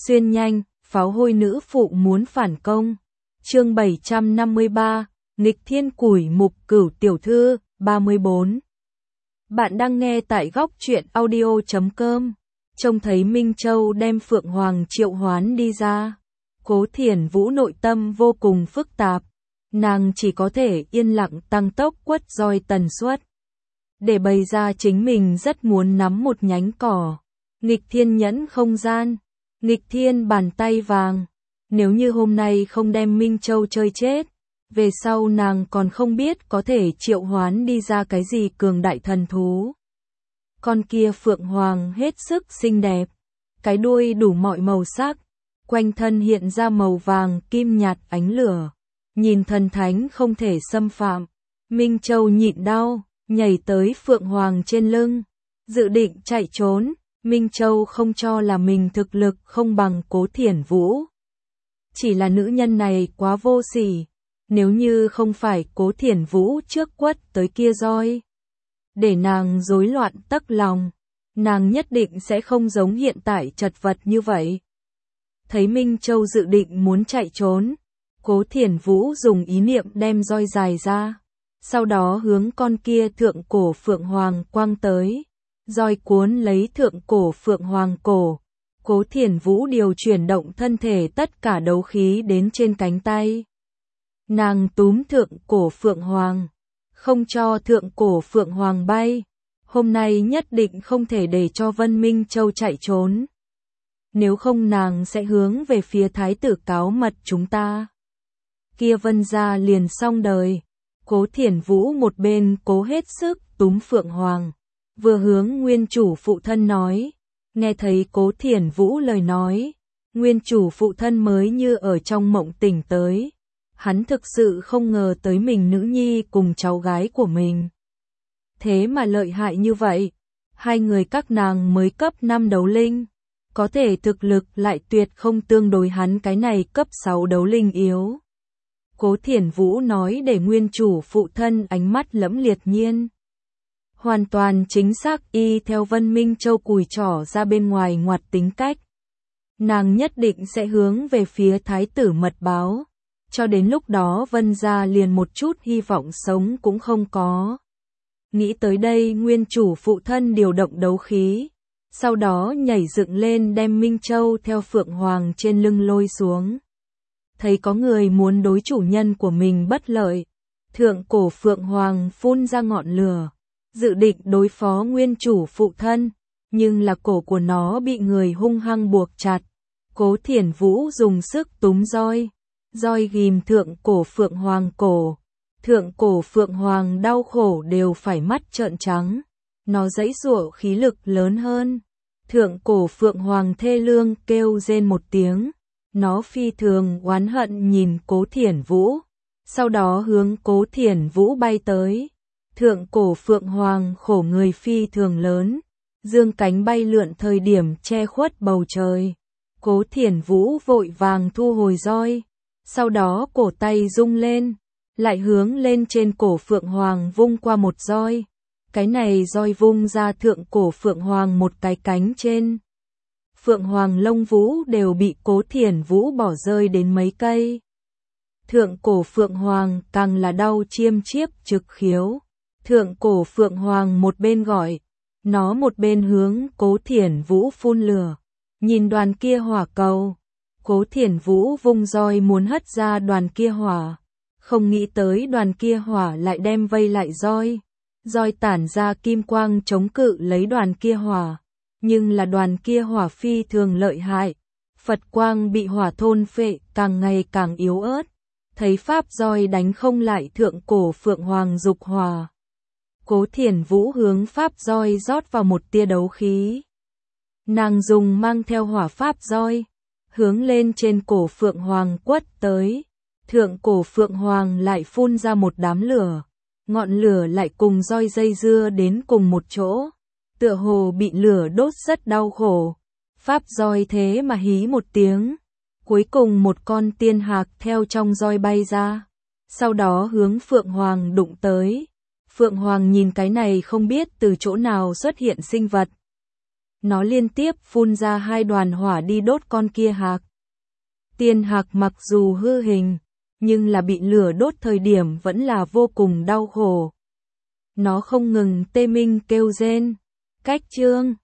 Xuyên nhanh, pháo hôi nữ phụ muốn phản công. Chương 753, nghịch thiên củi mục cửu tiểu thư, 34. Bạn đang nghe tại góc truyện audio.com. Trông thấy Minh Châu đem Phượng Hoàng triệu hoán đi ra. Cố Thiển Vũ nội tâm vô cùng phức tạp. Nàng chỉ có thể yên lặng tăng tốc quất roi tần suất. Để bày ra chính mình rất muốn nắm một nhánh cỏ. Nghịch thiên nhẫn không gian. Nghịch thiên bàn tay vàng. Nếu như hôm nay không đem Minh Châu chơi chết, về sau nàng còn không biết có thể triệu hoán đi ra cái gì cường đại thần thú. Con kia Phượng Hoàng hết sức xinh đẹp, cái đuôi đủ mọi màu sắc, quanh thân hiện ra màu vàng kim nhạt ánh lửa, nhìn thần thánh không thể xâm phạm. Minh Châu nhịn đau, nhảy tới Phượng Hoàng trên lưng, dự định chạy trốn. Minh Châu không cho là mình thực lực không bằng Cố Thiển Vũ. Chỉ là nữ nhân này quá vô sỉ, nếu như không phải Cố Thiển Vũ trước quất tới kia roi, để nàng rối loạn tấc lòng, nàng nhất định sẽ không giống hiện tại chật vật như vậy. Thấy Minh Châu dự định muốn chạy trốn, Cố Thiển Vũ dùng ý niệm đem roi dài ra, sau đó hướng con kia thượng cổ Phượng Hoàng quăng tới. Roi cuốn lấy thượng cổ Phượng Hoàng cổ, Cố Thiển Vũ điều chuyển động thân thể tất cả đấu khí đến trên cánh tay. Nàng túm thượng cổ Phượng Hoàng, không cho thượng cổ Phượng Hoàng bay. Hôm nay nhất định không thể để cho Vân Minh Châu chạy trốn. Nếu không nàng sẽ hướng về phía thái tử cáo mật chúng ta. Kia Vân gia liền xong đời. Cố Thiển Vũ một bên cố hết sức túm Phượng Hoàng, vừa hướng nguyên chủ phụ thân nói. Nghe thấy Cố Thiển Vũ lời nói, nguyên chủ phụ thân mới như ở trong mộng tỉnh tới. Hắn thực sự không ngờ tới mình nữ nhi cùng cháu gái của mình thế mà lợi hại như vậy. Hai người các nàng mới cấp 5 đấu linh, có thể thực lực lại tuyệt không tương đối hắn cái này cấp 6 đấu linh yếu. Cố Thiển Vũ nói để nguyên chủ phụ thân ánh mắt lẫm liệt nhiên. Hoàn toàn chính xác y theo Vân Minh Châu cùi trỏ ra bên ngoài ngoặt tính cách. Nàng nhất định sẽ hướng về phía thái tử mật báo, cho đến lúc đó Vân gia liền một chút hy vọng sống cũng không có. Nghĩ tới đây nguyên chủ phụ thân điều động đấu khí, sau đó nhảy dựng lên đem Minh Châu theo Phượng Hoàng trên lưng lôi xuống. Thấy có người muốn đối chủ nhân của mình bất lợi, thượng cổ Phượng Hoàng phun ra ngọn lửa, dự định đối phó nguyên chủ phụ thân, nhưng là cổ của nó bị người hung hăng buộc chặt. Cố Thiển Vũ dùng sức túm roi, roi ghim thượng cổ Phượng Hoàng cổ. Thượng cổ Phượng Hoàng đau khổ đều phải mắt trợn trắng, nó giãy giụa khí lực lớn hơn. Thượng cổ Phượng Hoàng thê lương kêu rên một tiếng, nó phi thường oán hận nhìn Cố Thiển Vũ, sau đó hướng Cố Thiển Vũ bay tới. Thượng cổ Phượng Hoàng khổ người phi thường lớn, dương cánh bay lượn thời điểm che khuất bầu trời. Cố Thiển Vũ vội vàng thu hồi roi, sau đó cổ tay rung lên, lại hướng lên trên cổ Phượng Hoàng vung qua một roi. Cái này roi vung ra thượng cổ Phượng Hoàng một cái cánh trên. Phượng Hoàng lông vũ đều bị Cố Thiển Vũ bỏ rơi đến mấy cây. Thượng cổ Phượng Hoàng càng là đau chiêm chiếp trực khiếu. Thượng cổ Phượng Hoàng một bên gọi, nó một bên hướng Cố Thiển Vũ phun lửa. Nhìn đoàn kia hỏa cầu, Cố Thiển Vũ vung roi muốn hất ra đoàn kia hỏa, không nghĩ tới đoàn kia hỏa lại đem vây lại roi. Roi tản ra kim quang chống cự lấy đoàn kia hỏa, nhưng là đoàn kia hỏa phi thường lợi hại. Phật quang bị hỏa thôn phệ càng ngày càng yếu ớt, thấy pháp roi đánh không lại thượng cổ Phượng Hoàng dục hỏa. Cố Thiển Vũ hướng pháp roi rót vào một tia đấu khí. Nàng dùng mang theo hỏa pháp roi, hướng lên trên cổ Phượng Hoàng quất tới. Thượng cổ Phượng Hoàng lại phun ra một đám lửa, ngọn lửa lại cùng roi dây dưa đến cùng một chỗ, tựa hồ bị lửa đốt rất đau khổ. Pháp roi thế mà hí một tiếng, cuối cùng một con tiên hạc theo trong roi bay ra, sau đó hướng Phượng Hoàng đụng tới. Phượng Hoàng nhìn cái này không biết từ chỗ nào xuất hiện sinh vật, Nó liên tiếp phun ra 2 đoàn hỏa đi đốt con kia hạc. Tiên hạc mặc dù hư hình, nhưng là bị lửa đốt thời điểm vẫn là vô cùng đau khổ. Nó không ngừng tê minh kêu rên. Cách chương